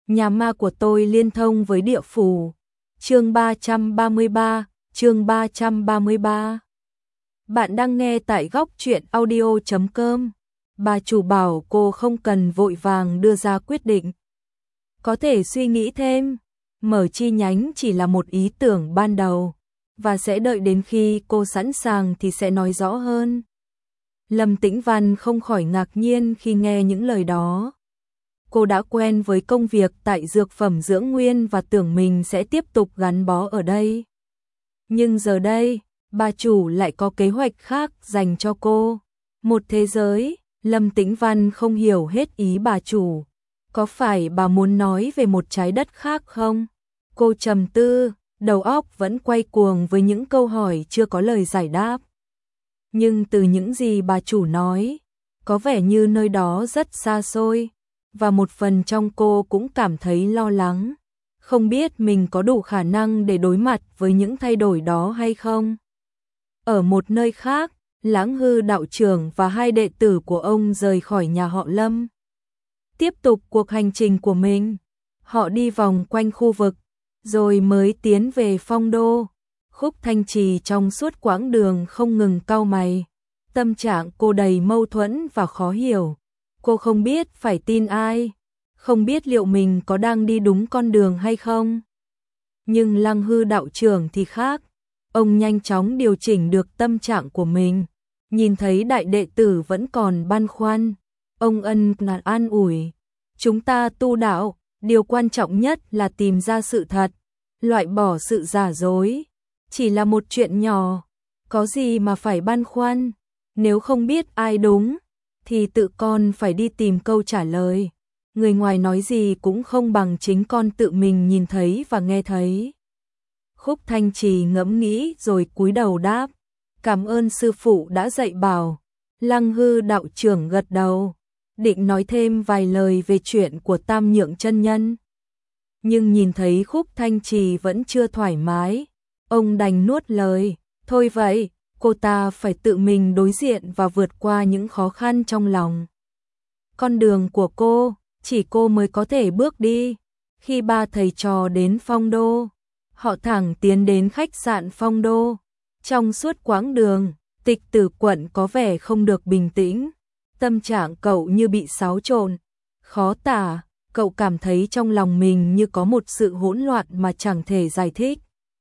Nhà ma của tôi liên thông với địa phủ. Chương 333. Bạn đang nghe tại góc truyện audio.com. Bà chủ bảo cô không cần vội vàng đưa ra quyết định. Có thể suy nghĩ thêm, mở chi nhánh chỉ là một ý tưởng ban đầu, và sẽ đợi đến khi cô sẵn sàng thì sẽ nói rõ hơn. Lâm Tĩnh Văn không khỏi ngạc nhiên khi nghe những lời đó. Cô đã quen với công việc tại dược phẩm dưỡng nguyên và tưởng mình sẽ tiếp tục gắn bó ở đây. Nhưng giờ đây, bà chủ lại có kế hoạch khác dành cho cô. Một thế giới, Lâm Tĩnh Văn không hiểu hết ý bà chủ. Có phải bà muốn nói về một trái đất khác không? Cô trầm tư, đầu óc vẫn quay cuồng với những câu hỏi chưa có lời giải đáp. Nhưng từ những gì bà chủ nói, có vẻ như nơi đó rất xa xôi, và một phần trong cô cũng cảm thấy lo lắng, không biết mình có đủ khả năng để đối mặt với những thay đổi đó hay không. Ở một nơi khác, Lãng Hư đạo trưởng và hai đệ tử của ông rời khỏi nhà họ Lâm. Tiếp tục cuộc hành trình của mình, họ đi vòng quanh khu vực, rồi mới tiến về Phong Đô. Khúc Thanh Trì trong suốt quãng đường không ngừng cau mày. Tâm trạng cô đầy mâu thuẫn và khó hiểu. Cô không biết phải tin ai, không biết liệu mình có đang đi đúng con đường hay không. Nhưng Lăng Hư đạo trưởng thì khác. Ông nhanh chóng điều chỉnh được tâm trạng của mình. Nhìn thấy đại đệ tử vẫn còn băn khoăn, ông an ủi. Chúng ta tu đạo, điều quan trọng nhất là tìm ra sự thật, loại bỏ sự giả dối. Chỉ là một chuyện nhỏ, có gì mà phải băn khoăn. Nếu không biết ai đúng, thì tự con phải đi tìm câu trả lời. Người ngoài nói gì cũng không bằng chính con tự mình nhìn thấy và nghe thấy. Khúc Thanh Trì ngẫm nghĩ rồi cúi đầu đáp. Cảm ơn sư phụ đã dạy bảo. Lăng Hư đạo trưởng gật đầu, định nói thêm vài lời về chuyện của Tam Nhượng chân nhân. Nhưng nhìn thấy Khúc Thanh Trì vẫn chưa thoải mái, ông đành nuốt lời. Thôi vậy, cô ta phải tự mình đối diện và vượt qua những khó khăn trong lòng. Con đường của cô, chỉ cô mới có thể bước đi. Khi ba thầy trò đến Phong Đô, họ thẳng tiến đến khách sạn Phong Đô. Trong suốt quãng đường, Tịch Tử Quận có vẻ không được bình tĩnh. Tâm trạng cậu như bị xáo trộn, khó tả. Cậu cảm thấy trong lòng mình như có một sự hỗn loạn mà chẳng thể giải thích.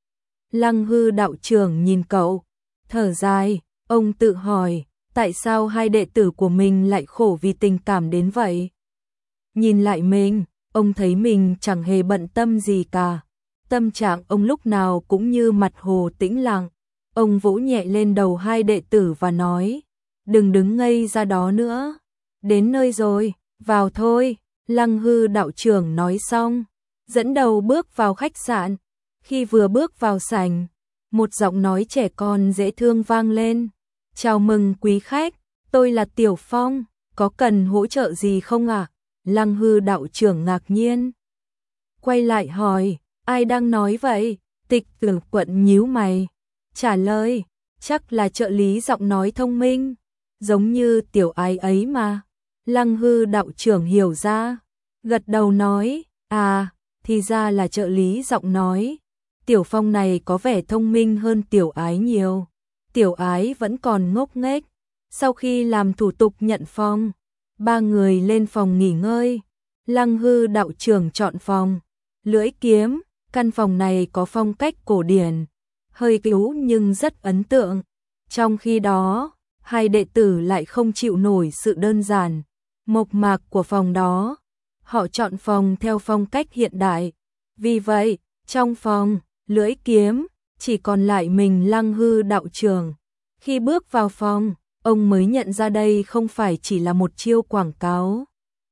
Lăng Hư đạo trưởng nhìn cậu, thở dài, ông tự hỏi, tại sao hai đệ tử của mình lại khổ vì tình cảm đến vậy? Nhìn lại mình, ông thấy mình chẳng hề bận tâm gì cả. Tâm trạng ông lúc nào cũng như mặt hồ tĩnh lặng. Ông vỗ nhẹ lên đầu hai đệ tử và nói, đừng đứng ngây ra đó nữa. Đến nơi rồi, vào thôi. Lăng Hư đạo trưởng nói xong, dẫn đầu bước vào khách sạn. Khi vừa bước vào sảnh, một giọng nói trẻ con dễ thương vang lên. Chào mừng quý khách, tôi là Tiểu Phong, có cần hỗ trợ gì không ạ? Lăng Hư đạo trưởng ngạc nhiên. Quay lại hỏi, ai đang nói vậy? Tịch Tử Quận nhíu mày, trả lời, chắc là trợ lý giọng nói thông minh, giống như Tiểu Ái ấy mà. Lăng Hư đạo trưởng hiểu ra, gật đầu nói, à, thì ra là trợ lý giọng nói. Tiểu Phong này có vẻ thông minh hơn Tiểu Ái nhiều. Tiểu Ái vẫn còn ngốc nghếch. Sau khi làm thủ tục nhận phòng, ba người lên phòng nghỉ ngơi. Lăng Hư đạo trưởng chọn phòng Lưỡi Kiếm. Căn phòng này có phong cách cổ điển, hơi cũ nhưng rất ấn tượng. Trong khi đó, hai đệ tử lại không chịu nổi sự đơn giản, mộc mạc của phòng đó. Họ chọn phòng theo phong cách hiện đại. Vì vậy, trong phòng Lưỡi Kiếm, chỉ còn lại mình Lăng Hư đạo trưởng. Khi bước vào phòng, ông mới nhận ra đây không phải chỉ là một chiêu quảng cáo.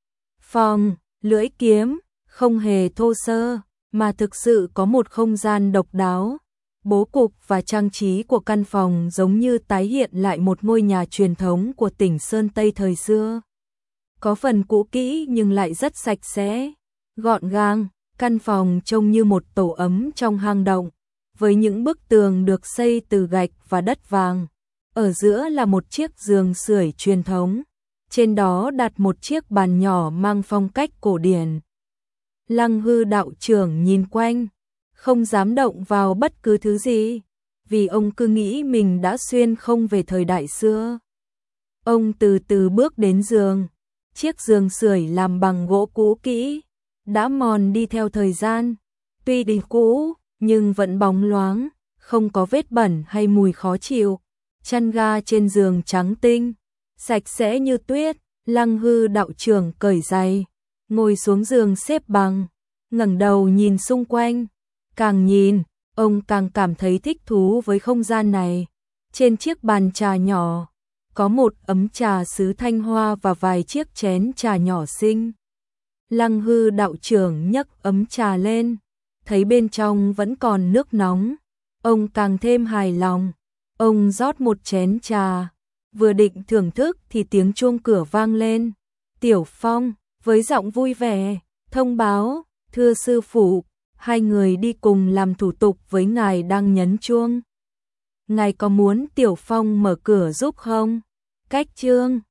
Phòng Lưỡi Kiếm không hề thô sơ, mà thực sự có một không gian độc đáo. Bố cục và trang trí của căn phòng giống như tái hiện lại một ngôi nhà truyền thống của tỉnh Sơn Tây thời xưa. Có phần cũ kỹ nhưng lại rất sạch sẽ, gọn gàng. Căn phòng trông như một tổ ấm trong hang động, với những bức tường được xây từ gạch và đất vàng. Ở giữa là một chiếc giường sưởi truyền thống. Trên đó đặt một chiếc bàn nhỏ mang phong cách cổ điển. Lăng Hư đạo trưởng nhìn quanh, không dám động vào bất cứ thứ gì, vì ông cứ nghĩ mình đã xuyên không về thời đại xưa. Ông từ từ bước đến giường, chiếc giường sưởi làm bằng gỗ cũ kỹ, đã mòn đi theo thời gian, tuy đi cũ nhưng vẫn bóng loáng, không có vết bẩn hay mùi khó chịu. Chăn ga trên giường trắng tinh, sạch sẽ như tuyết. Lăng Hư đạo trưởng cởi giày, ngồi xuống giường xếp bằng, ngẩng đầu nhìn xung quanh. Càng nhìn, ông càng cảm thấy thích thú với không gian này. Trên chiếc bàn trà nhỏ, có một ấm trà sứ thanh hoa và vài chiếc chén trà nhỏ xinh. Lăng Hư đạo trưởng nhấc ấm trà lên, thấy bên trong vẫn còn nước nóng. Ông càng thêm hài lòng. Ông rót một chén trà, vừa định thưởng thức thì tiếng chuông cửa vang lên. Tiểu Phong, với giọng vui vẻ, thông báo, thưa sư phụ, hai người đi cùng làm thủ tục với ngài đang nhấn chuông. Ngài có muốn Tiểu Phong mở cửa giúp không? Cách chương